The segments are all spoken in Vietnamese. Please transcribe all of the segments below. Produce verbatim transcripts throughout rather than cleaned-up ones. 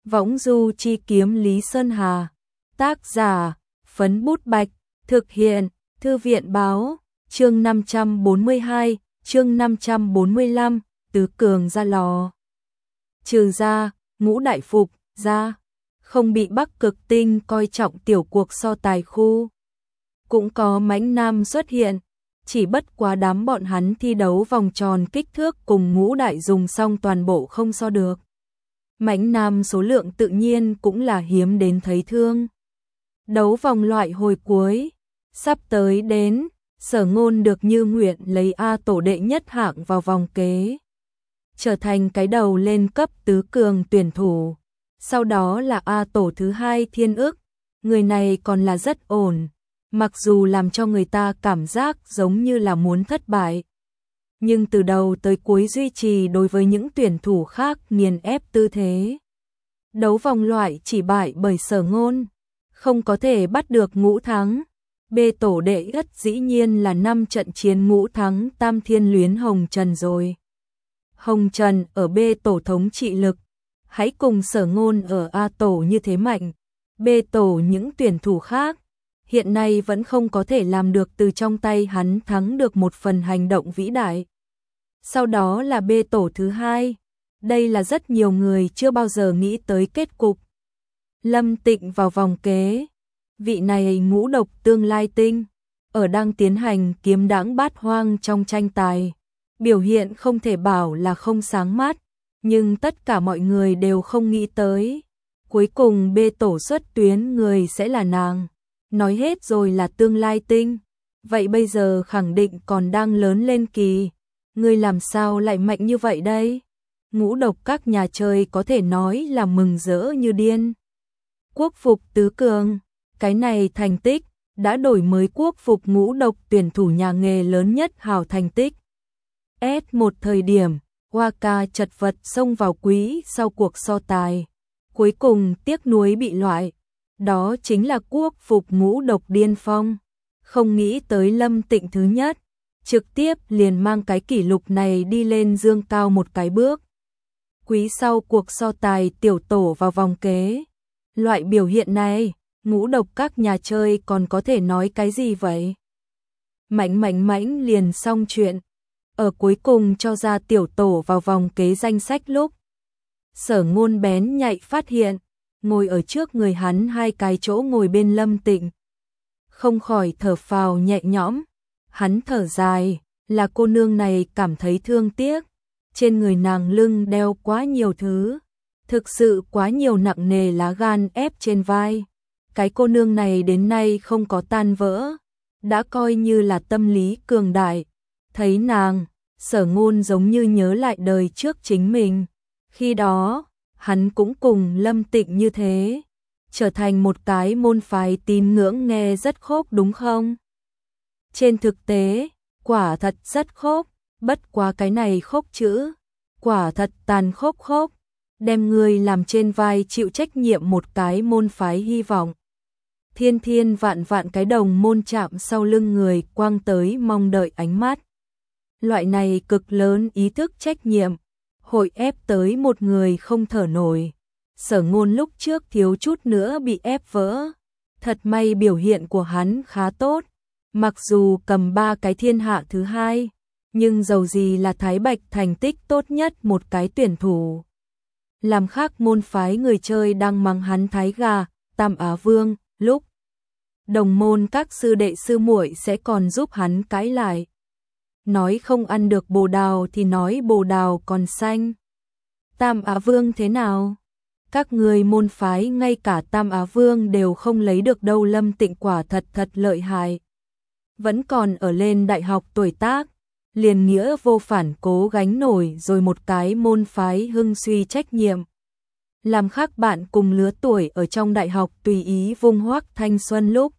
Võng du chi kiếm Lý Sơn Hà. Tác giả, Phấn Bút Bạch. Thực hiện, Thư viện Báo. Chương năm trăm bốn mươi hai, chương năm trăm bốn mươi lăm, Tứ Cường ra lò. Trừ ra, Ngũ Đại Phục, ra, không bị Bắc Cực Tinh coi trọng tiểu cuộc so tài khu. Cũng có Mãnh Nam xuất hiện, chỉ bất quá đám bọn hắn thi đấu vòng tròn kích thước cùng Ngũ Đại dùng xong toàn bộ không so được. Mãnh Nam số lượng tự nhiên cũng là hiếm đến thấy thương. Đấu vòng loại hồi cuối, sắp tới đến, Sở Ngôn được như nguyện lấy A tổ đệ nhất hạng vào vòng kế, trở thành cái đầu lên cấp tứ cường tuyển thủ. Sau đó là A tổ thứ hai Thiên Ức, người này còn là rất ổn, mặc dù làm cho người ta cảm giác giống như là muốn thất bại. Nhưng từ đầu tới cuối duy trì đối với những tuyển thủ khác nghiền ép tư thế. Đấu vòng loại chỉ bại bởi Sở Ngôn, không có thể bắt được ngũ thắng. B tổ đệ nhất dĩ nhiên là năm trận chiến ngũ thắng Tam Thiên Luyến Hồng Trần rồi. Hồng Trần ở B tổ thống trị lực, hãy cùng Sở Ngôn ở A tổ như thế mạnh. B tổ những tuyển thủ khác, hiện nay vẫn không có thể làm được từ trong tay hắn thắng được một phần hành động vĩ đại. Sau đó là B tổ thứ hai, đây là rất nhiều người chưa bao giờ nghĩ tới kết cục. Lâm Tịnh vào vòng kế, vị này ngũ độc tương lai tinh, ở đang tiến hành kiếm đãng bát hoang trong tranh tài, biểu hiện không thể bảo là không sáng mắt, nhưng tất cả mọi người đều không nghĩ tới, cuối cùng B tổ xuất tuyến người sẽ là nàng. Nói hết rồi là tương lai tinh, vậy bây giờ khẳng định còn đang lớn lên kỳ, người làm sao lại mạnh như vậy đây? Ngũ độc các nhà chơi có thể nói là mừng rỡ như điên. Quốc phục tứ cường, cái này thành tích đã đổi mới quốc phục ngũ độc tuyển thủ nhà nghề lớn nhất hào thành tích. S một thời điểm, Waka chật vật xông vào quý sau cuộc so tài, cuối cùng tiếc nuối bị loại. Đó chính là quốc phục ngũ độc điên phong. Không nghĩ tới Lâm Tịnh thứ nhất, trực tiếp liền mang cái kỷ lục này đi lên dương cao một cái bước. Quý sau cuộc so tài tiểu tổ vào vòng kế. Loại biểu hiện này, ngũ độc các nhà chơi còn có thể nói cái gì vậy? Mãnh mãnh mãnh liền xong chuyện. Ở cuối cùng cho ra tiểu tổ vào vòng kế danh sách lúc, Sở Ngôn bén nhạy phát hiện, ngồi ở trước người hắn hai cái chỗ ngồi bên Lâm Tịnh. Không khỏi thở phào nhẹ nhõm, hắn thở dài, là cô nương này cảm thấy thương tiếc, trên người nàng lưng đeo quá nhiều thứ, thực sự quá nhiều nặng nề lá gan ép trên vai. Cái cô nương này đến nay không có tan vỡ, đã coi như là tâm lý cường đại. Thấy nàng, Sở Ngôn giống như nhớ lại đời trước chính mình, khi đó hắn cũng cùng Lâm Tịnh như thế, trở thành một cái môn phái tín ngưỡng nghe rất khốc đúng không? Trên thực tế, quả thật rất khốc, bất quá cái này khốc chữ, quả thật tàn khốc khốc, đem người làm trên vai chịu trách nhiệm một cái môn phái hy vọng. Thiên thiên vạn vạn cái đồng môn chạm sau lưng người quang tới mong đợi ánh mắt. Loại này cực lớn ý thức trách nhiệm, hội ép tới một người không thở nổi. Sở Ngôn lúc trước thiếu chút nữa bị ép vỡ. Thật may biểu hiện của hắn khá tốt. Mặc dù cầm ba cái thiên hạ thứ hai, nhưng dầu gì là Thái Bạch thành tích tốt nhất một cái tuyển thủ. Làm khác môn phái người chơi đang mắng hắn thái gà, Tam Á Vương, lúc đồng môn các sư đệ sư muội sẽ còn giúp hắn cãi lại. Nói không ăn được bồ đào thì nói bồ đào còn xanh. Tam Á Vương thế nào? Các người môn phái ngay cả Tam Á Vương đều không lấy được đâu. Lâm Tịnh quả thật thật lợi hại. Vẫn còn ở lên đại học tuổi tác, liền nghĩa vô phản cố gánh nổi rồi một cái môn phái hưng suy trách nhiệm. Làm khác bạn cùng lứa tuổi ở trong đại học tùy ý vung hoác thanh xuân lúc.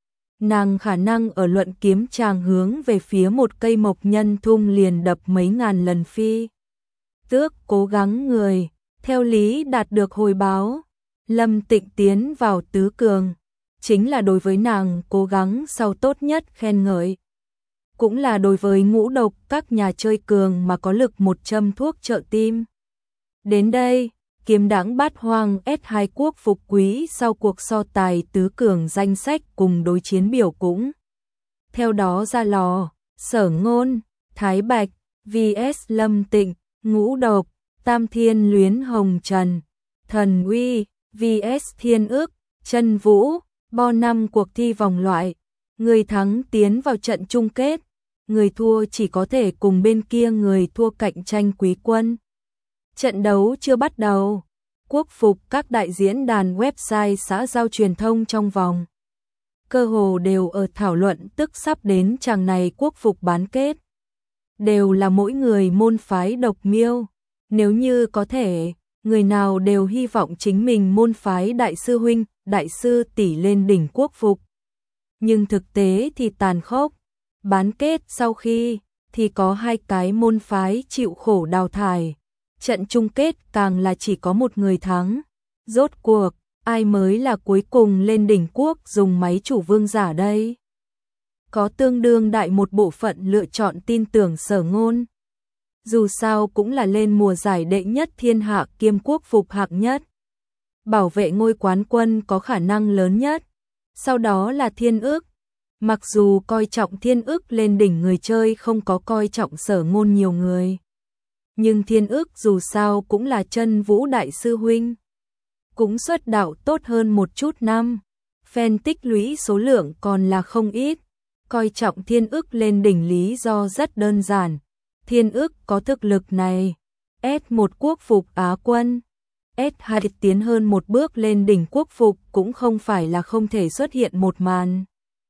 Nàng khả năng ở luận kiếm tràng hướng về phía một cây mộc nhân thung liền đập mấy ngàn lần phi. Tước cố gắng người, theo lý đạt được hồi báo. Lâm Tịnh tiến vào tứ cường, chính là đối với nàng cố gắng sau tốt nhất khen ngợi. Cũng là đối với ngũ độc các nhà chơi cường mà có lực một châm thuốc trợ tim. Đến đây, Kiếm đãng bát hoang S hai quốc phục quý sau cuộc so tài tứ cường danh sách cùng đối chiến biểu cũng. Theo đó ra lò, Sở Ngôn, Thái Bạch, vs Lâm Tịnh, Ngũ Độc, Tam Thiên Luyến Hồng Trần, Thần Uy, vs Thiên Ức, Chân Vũ, bo năm cuộc thi vòng loại. Người thắng tiến vào trận chung kết, người thua chỉ có thể cùng bên kia người thua cạnh tranh quý quân. Trận đấu chưa bắt đầu, quốc phục các đại diễn đàn website xã giao truyền thông trong vòng cơ hồ đều ở thảo luận tức sắp đến chàng này quốc phục bán kết. Đều là mỗi người môn phái độc miêu, nếu như có thể, người nào đều hy vọng chính mình môn phái đại sư huynh, đại sư tỷ lên đỉnh quốc phục. Nhưng thực tế thì tàn khốc, bán kết sau khi thì có hai cái môn phái chịu khổ đào thải. Trận chung kết càng là chỉ có một người thắng. Rốt cuộc, ai mới là cuối cùng lên đỉnh quốc dùng máy chủ vương giả đây? Có tương đương đại một bộ phận lựa chọn tin tưởng Sở Ngôn. Dù sao cũng là lên mùa giải đệ nhất thiên hạ kiêm quốc phục hạng nhất. Bảo vệ ngôi quán quân có khả năng lớn nhất. Sau đó là Thiên Ức. Mặc dù coi trọng Thiên Ức lên đỉnh người chơi không có coi trọng Sở Ngôn nhiều người. Nhưng Thiên Ức dù sao cũng là Chân Vũ đại sư huynh. Cũng xuất đạo tốt hơn một chút năm. Fan tích lũy số lượng còn là không ít. Coi trọng Thiên Ức lên đỉnh lý do rất đơn giản. Thiên Ức có thực lực này. S một quốc phục Á quân. S hai tiến hơn một bước lên đỉnh quốc phục cũng không phải là không thể xuất hiện một màn.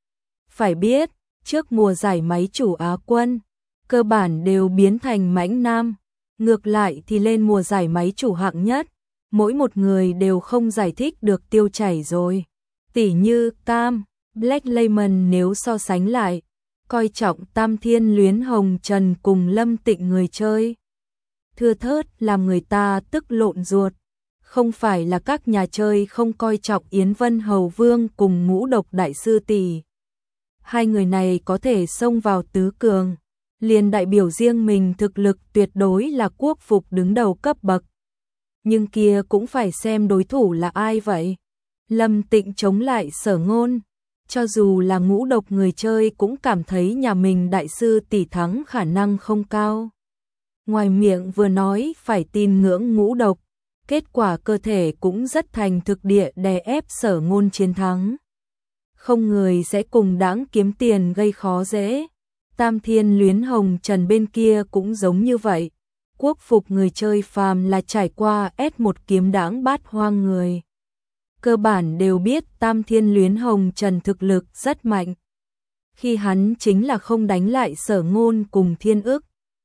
Phải biết, trước mùa giải máy chủ Á quân, cơ bản đều biến thành mãnh nam. Ngược lại thì lên mùa giải máy chủ hạng nhất, mỗi một người đều không giải thích được tiêu chảy rồi. Tỉ như Cam, Black Lemon nếu so sánh lại, coi trọng Tam Thiên Luyến Hồng Trần cùng Lâm Tịnh người chơi. Thưa thớt làm người ta tức lộn ruột. Không phải là các nhà chơi không coi trọng Yến Vân Hầu Vương cùng Ngũ Độc đại sư tỷ. Hai người này có thể xông vào tứ cường. Liền đại biểu riêng mình thực lực tuyệt đối là quốc phục đứng đầu cấp bậc. Nhưng kia cũng phải xem đối thủ là ai vậy. Lâm Tịnh chống lại Sở Ngôn. Cho dù là Ngũ Độc người chơi cũng cảm thấy nhà mình đại sư tỷ thắng khả năng không cao. Ngoài miệng vừa nói phải tin ngưỡng Ngũ Độc. Kết quả cơ thể cũng rất thành thực địa đè ép Sở Ngôn chiến thắng. Không người sẽ cùng đãng kiếm tiền gây khó dễ. Tam Thiên Luyến Hồng Trần bên kia cũng giống như vậy. Quốc phục người chơi phàm là trải qua S một kiếm đãng bát hoang người. Cơ bản đều biết Tam Thiên Luyến Hồng Trần thực lực rất mạnh. Khi hắn chính là không đánh lại Sở Ngôn cùng Thiên Ức.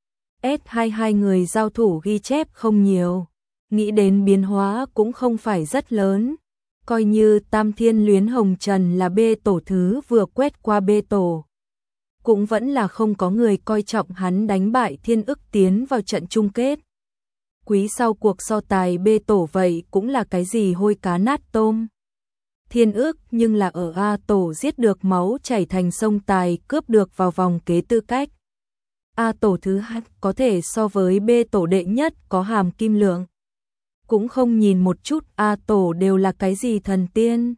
S hai hai người giao thủ ghi chép không nhiều. Nghĩ đến biến hóa cũng không phải rất lớn. Coi như Tam Thiên Luyến Hồng Trần là bê tổ thứ vừa quét qua bê tổ. Cũng vẫn là không có người coi trọng hắn đánh bại Thiên Ức tiến vào trận chung kết. Quý sau cuộc so tài bê tổ vậy cũng là cái gì hôi cá nát tôm. Thiên Ức nhưng là ở A tổ giết được máu chảy thành sông tài cướp được vào vòng kế tư cách. A tổ thứ hai có thể so với bê tổ đệ nhất có hàm kim lượng. Cũng không nhìn một chút A tổ đều là cái gì thần tiên.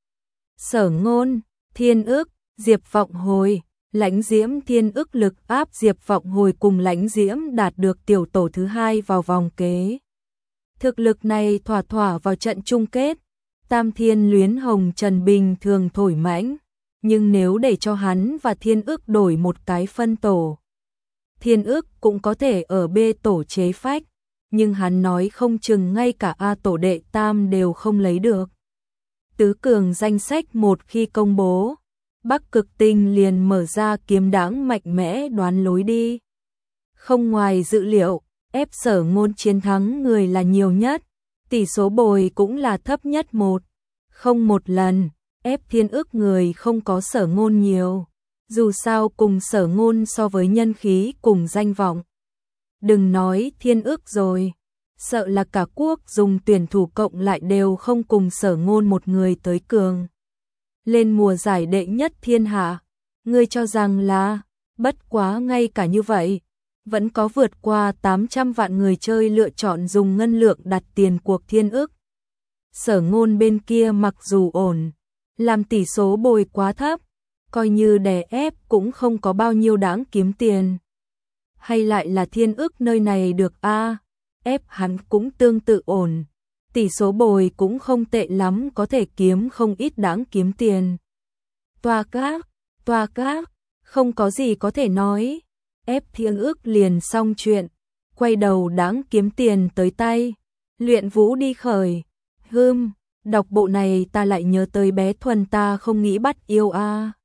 Sở Ngôn, Thiên Ức, Diệp Vọng Hồi, Lãnh Diễm Thiên Ức lực áp Diệp Vọng Hồi cùng Lãnh Diễm đạt được tiểu tổ thứ hai vào vòng kế. Thực lực này thỏa thỏa vào trận chung kết. Tam Thiên Luyến Hồng Trần bình thường thổi mãnh, nhưng nếu để cho hắn và Thiên Ức đổi một cái phân tổ, Thiên Ức cũng có thể ở B tổ chế phách, nhưng hắn nói không chừng ngay cả A tổ đệ tam đều không lấy được. Tứ cường danh sách một khi công bố, Bắc Cực Tinh liền mở ra kiếm đãng mạnh mẽ đoán lối đi. Không ngoài dự liệu, ép Sở Ngôn chiến thắng người là nhiều nhất, tỷ số bồi cũng là thấp nhất một. Không một lần, ép Thiên Ức người không có Sở Ngôn nhiều. Dù sao cùng Sở Ngôn so với nhân khí cùng danh vọng. Đừng nói Thiên Ức rồi, sợ là cả quốc dùng tuyển thủ cộng lại đều không cùng Sở Ngôn một người tới cường. Lên mùa giải đệ nhất thiên hạ, ngươi cho rằng là, bất quá ngay cả như vậy, vẫn có vượt qua tám trăm vạn người chơi lựa chọn dùng ngân lượng đặt tiền cuộc thiên ức. Sở Ngôn bên kia mặc dù ổn, làm tỷ số bồi quá thấp, coi như đè ép cũng không có bao nhiêu đáng kiếm tiền. Hay lại là thiên ức nơi này được a, ép hắn cũng tương tự ổn. Tỷ số bồi cũng không tệ lắm, có thể kiếm không ít đáng kiếm tiền. Toa các, toa các, không có gì có thể nói. Ép thiên ức liền xong chuyện, quay đầu đáng kiếm tiền tới tay. Luyện vũ đi khởi. Hưm, đọc bộ này ta lại nhớ tới bé Thuần ta không nghĩ bắt yêu a.